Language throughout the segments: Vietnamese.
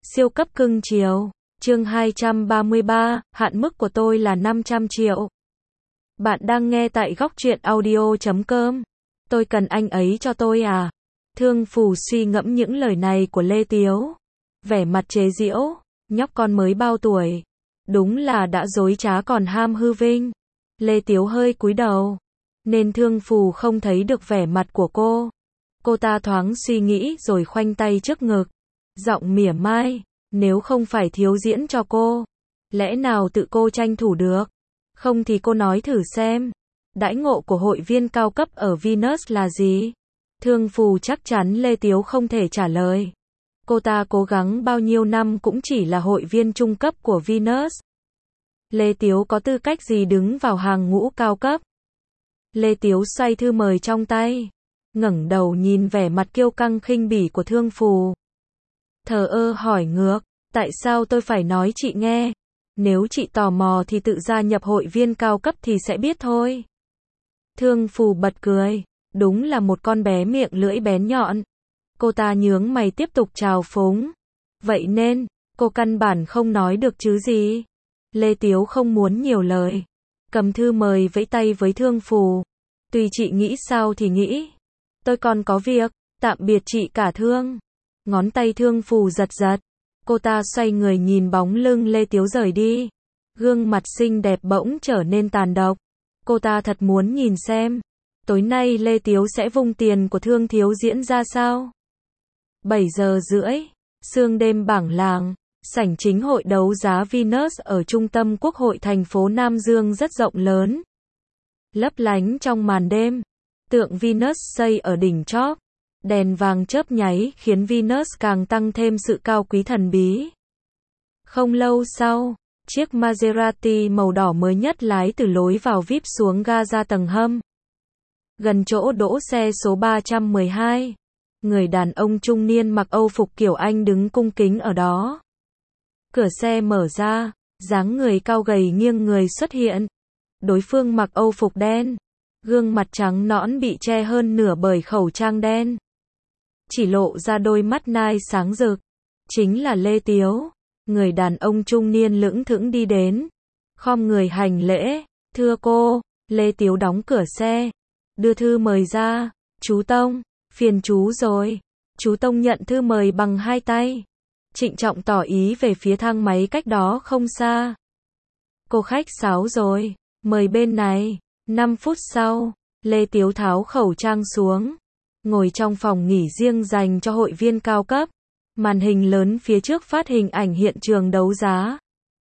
Siêu cấp cưng chiều. Chương 233, hạn mức của tôi là 500 triệu. Bạn đang nghe tại góc truyện audio.com. Tôi cần anh ấy cho tôi à? Thương Phù suy ngẫm những lời này của Lê Tiếu. Vẻ mặt chế giễu, nhóc con mới bao tuổi. Đúng là đã dối trá còn ham hư vinh. Lê Tiếu hơi cúi đầu, nên Thương Phù không thấy được vẻ mặt của cô. Cô ta thoáng suy nghĩ rồi khoanh tay trước ngực. Giọng mỉa mai, nếu không phải thiếu diễn cho cô, lẽ nào tự cô tranh thủ được? Không thì cô nói thử xem, đãi ngộ của hội viên cao cấp ở Venus là gì? Thương Phù chắc chắn Lê Tiếu không thể trả lời. Cô ta cố gắng bao nhiêu năm cũng chỉ là hội viên trung cấp của Venus. Lê Tiếu có tư cách gì đứng vào hàng ngũ cao cấp? Lê Tiếu xoay thư mời trong tay, ngẩng đầu nhìn vẻ mặt kiêu căng khinh bỉ của Thương Phù. Thờ ơ hỏi ngược, tại sao tôi phải nói chị nghe? Nếu chị tò mò thì tự gia nhập hội viên cao cấp thì sẽ biết thôi. Thương Phù bật cười, đúng là một con bé miệng lưỡi bén nhọn. Cô ta nhướng mày tiếp tục trào phúng. Vậy nên, cô căn bản không nói được chứ gì. Lê Tiếu không muốn nhiều lời, cầm thư mời vẫy tay với Thương Phù. Tùy chị nghĩ sao thì nghĩ. Tôi còn có việc, tạm biệt chị cả Thương. Ngón tay Thương Phù giật giật. Cô ta xoay người nhìn bóng lưng Lê Tiếu rời đi. Gương mặt xinh đẹp bỗng trở nên tàn độc. Cô ta thật muốn nhìn xem, tối nay Lê Tiếu sẽ vung tiền của Thương Thiếu diễn ra sao? 7 giờ rưỡi, sương đêm bảng làng, sảnh chính hội đấu giá Venus ở trung tâm quốc hội thành phố Nam Dương rất rộng lớn. Lấp lánh trong màn đêm, tượng Venus xây ở đỉnh chóp. Đèn vàng chớp nháy khiến Venus càng tăng thêm sự cao quý thần bí. Không lâu sau, chiếc Maserati màu đỏ mới nhất lái từ lối vào VIP xuống ga ra tầng hầm. Gần chỗ đỗ xe số 312, người đàn ông trung niên mặc Âu phục kiểu Anh đứng cung kính ở đó. Cửa xe mở ra, dáng người cao gầy nghiêng người xuất hiện. Đối phương mặc Âu phục đen, gương mặt trắng nõn bị che hơn nửa bởi khẩu trang đen. Chỉ lộ ra đôi mắt nai sáng rực. Chính là Lê Tiếu. Người đàn ông trung niên lững thững đi đến, khom người hành lễ. Thưa cô. Lê Tiếu đóng cửa xe, đưa thư mời ra. Chú Tông, phiền chú rồi. Chú Tông nhận thư mời bằng hai tay, trịnh trọng tỏ ý về phía thang máy cách đó không xa. Cô khách sáo rồi, mời bên này. 5 phút sau, Lê Tiếu tháo khẩu trang xuống, ngồi trong phòng nghỉ riêng dành cho hội viên cao cấp. Màn hình lớn phía trước phát hình ảnh hiện trường đấu giá.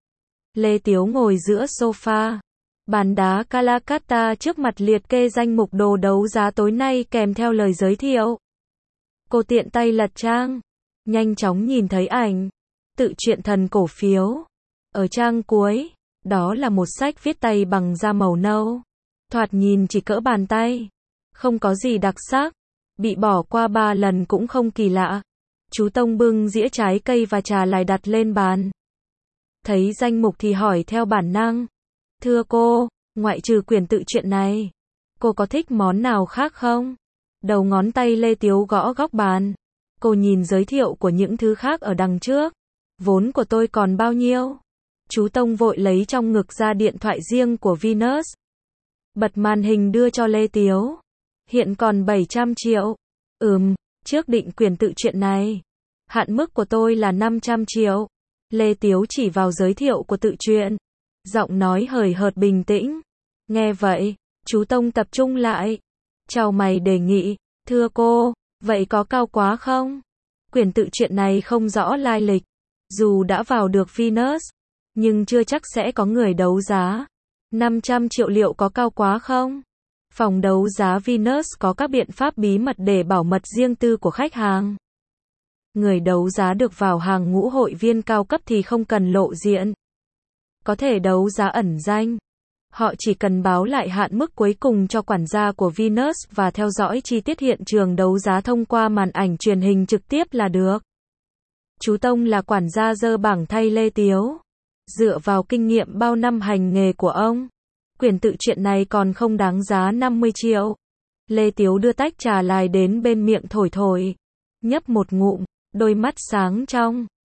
Lê Tiếu ngồi giữa sofa, bàn đá Calacata trước mặt liệt kê danh mục đồ đấu giá tối nay kèm theo lời giới thiệu. Cô tiện tay lật trang, nhanh chóng nhìn thấy ảnh tự truyện thần cổ phiếu. Ở trang cuối, đó là một sách viết tay bằng da màu nâu. Thoạt nhìn chỉ cỡ bàn tay, không có gì đặc sắc, bị bỏ qua 3 lần cũng không kỳ lạ. Chú Tông bưng dĩa trái cây và trà lại đặt lên bàn. Thấy danh mục thì hỏi theo bản năng. Thưa cô, ngoại trừ quyển tự truyện này, cô có thích món nào khác không? Đầu ngón tay Lê Tiếu gõ góc bàn. Cô nhìn giới thiệu của những thứ khác ở đằng trước. Vốn của tôi còn bao nhiêu? Chú Tông vội lấy trong ngực ra điện thoại riêng của Venus. Bật màn hình đưa cho Lê Tiếu. Hiện còn 700 triệu. Trước định quyển tự truyện này, hạn mức của tôi là 500 triệu. Lê Tiếu chỉ vào giới thiệu của tự truyện, giọng nói hời hợt bình tĩnh. Nghe vậy, chú Tông tập trung lại, chào mày đề nghị. Thưa cô, vậy có cao quá không? Quyển tự truyện này không rõ lai lịch. Dù đã vào được Venus, nhưng chưa chắc sẽ có người đấu giá. 500 triệu liệu có cao quá không? Phòng đấu giá Venus có các biện pháp bí mật để bảo mật riêng tư của khách hàng. Người đấu giá được vào hàng ngũ hội viên cao cấp thì không cần lộ diện. Có thể đấu giá ẩn danh. Họ chỉ cần báo lại hạn mức cuối cùng cho quản gia của Venus và theo dõi chi tiết hiện trường đấu giá thông qua màn ảnh truyền hình trực tiếp là được. Chú Tông là quản gia dơ bảng thay Lê Tiếu. Dựa vào kinh nghiệm bao năm hành nghề của ông, quyển tự truyện này còn không đáng giá 50 triệu. Lê Tiếu đưa tách trà lại đến bên miệng thổi thổi. Nhấp một ngụm, đôi mắt sáng trong,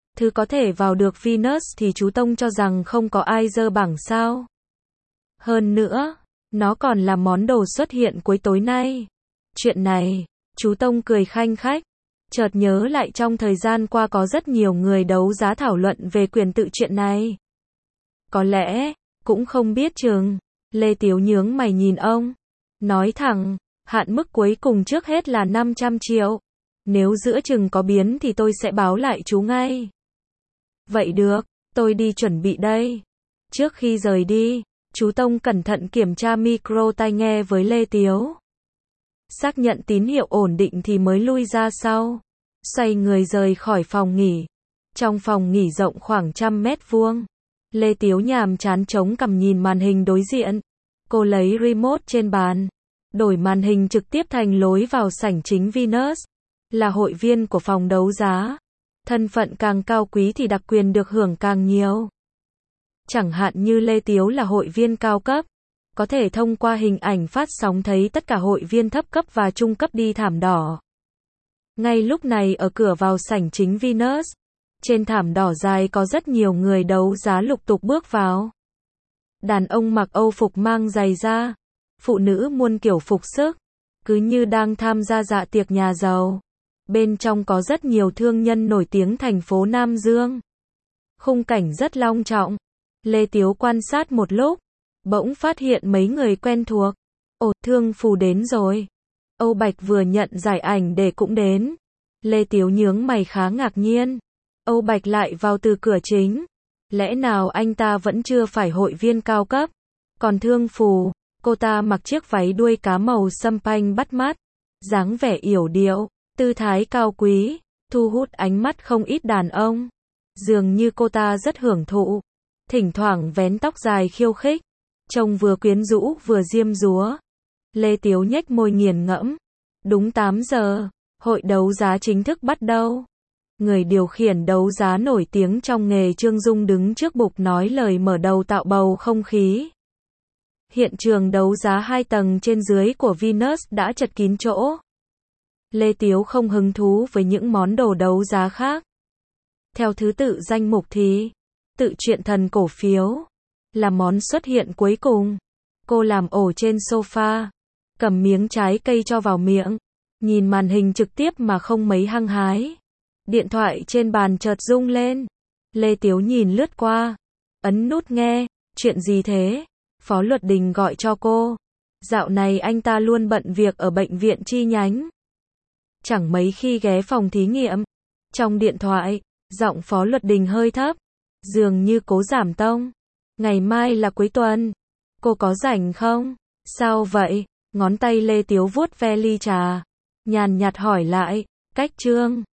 Thứ có thể vào được Venus thì chú Tông cho rằng không có ai dơ bảng sao. Hơn nữa, nó còn là món đồ xuất hiện cuối tối nay. Chuyện này, chú Tông cười khanh khách. Chợt nhớ lại trong thời gian qua có rất nhiều người đấu giá thảo luận về quyền tự chuyện này. Có lẽ, cũng không biết chừng. Lê Tiếu nhướng mày nhìn ông. Nói thẳng, hạn mức cuối cùng trước hết là 500 triệu. Nếu giữa chừng có biến thì tôi sẽ báo lại chú ngay. Vậy được, tôi đi chuẩn bị đây. Trước khi rời đi, chú Tông cẩn thận kiểm tra micro tai nghe với Lê Tiếu. Xác nhận tín hiệu ổn định thì mới lui ra sau. Xoay người rời khỏi phòng nghỉ. Trong phòng nghỉ rộng khoảng 100 mét vuông. Lê Tiếu nhàm chán chống cằm nhìn màn hình đối diện. Cô lấy remote trên bàn. Đổi màn hình trực tiếp thành lối vào sảnh chính Venus. Là hội viên của phòng đấu giá. Thân phận càng cao quý thì đặc quyền được hưởng càng nhiều. Chẳng hạn như Lê Tiếu là hội viên cao cấp. Có thể thông qua hình ảnh phát sóng thấy tất cả hội viên thấp cấp và trung cấp đi thảm đỏ. Ngay lúc này ở cửa vào sảnh chính Venus, trên thảm đỏ dài có rất nhiều người đấu giá lục tục bước vào. Đàn ông mặc Âu phục mang giày da, phụ nữ muôn kiểu phục sức, cứ như đang tham gia dạ tiệc nhà giàu. Bên trong có rất nhiều thương nhân nổi tiếng thành phố Nam Dương. Khung cảnh rất long trọng. Lê Tiếu quan sát một lúc, bỗng phát hiện mấy người quen thuộc. Ồ, Thương Phù đến rồi. Âu Bạch vừa nhận giải ảnh để cũng đến. Lê Tiếu nhướng mày khá ngạc nhiên. Âu Bạch lại vào từ cửa chính. Lẽ nào anh ta vẫn chưa phải hội viên cao cấp? Còn Thương Phù, cô ta mặc chiếc váy đuôi cá màu sâm panh bắt mắt. Dáng vẻ yểu điệu, tư thái cao quý, thu hút ánh mắt không ít đàn ông. Dường như cô ta rất hưởng thụ. Thỉnh thoảng vén tóc dài khiêu khích. Trông vừa quyến rũ vừa diêm dúa. Lê Tiếu nhếch môi nghiền ngẫm. Đúng 8 giờ, hội đấu giá chính thức bắt đầu. Người điều khiển đấu giá nổi tiếng trong nghề Trương Dung đứng trước bục nói lời mở đầu tạo bầu không khí. Hiện trường đấu giá 2 tầng trên dưới của Venus đã chật kín chỗ. Lê Tiếu không hứng thú với những món đồ đấu giá khác. Theo thứ tự danh mục thì, tự truyện thần cổ phiếu là món xuất hiện cuối cùng. Cô làm ổ trên sofa, cầm miếng trái cây cho vào miệng, nhìn màn hình trực tiếp mà không mấy hăng hái. Điện thoại trên bàn chợt rung lên. Lê Tiếu nhìn lướt qua, ấn nút nghe. Chuyện gì thế? Phó Luật Đình gọi cho cô. Dạo này anh ta luôn bận việc ở bệnh viện chi nhánh. Chẳng mấy khi ghé phòng thí nghiệm. Trong điện thoại, giọng Phó Luật Đình hơi thấp, dường như cố giảm tông. Ngày mai là cuối tuần. Cô có rảnh không? Sao vậy? Ngón tay Lê Tiếu vuốt ve ly trà. Nhàn nhạt hỏi lại. Cách Trương.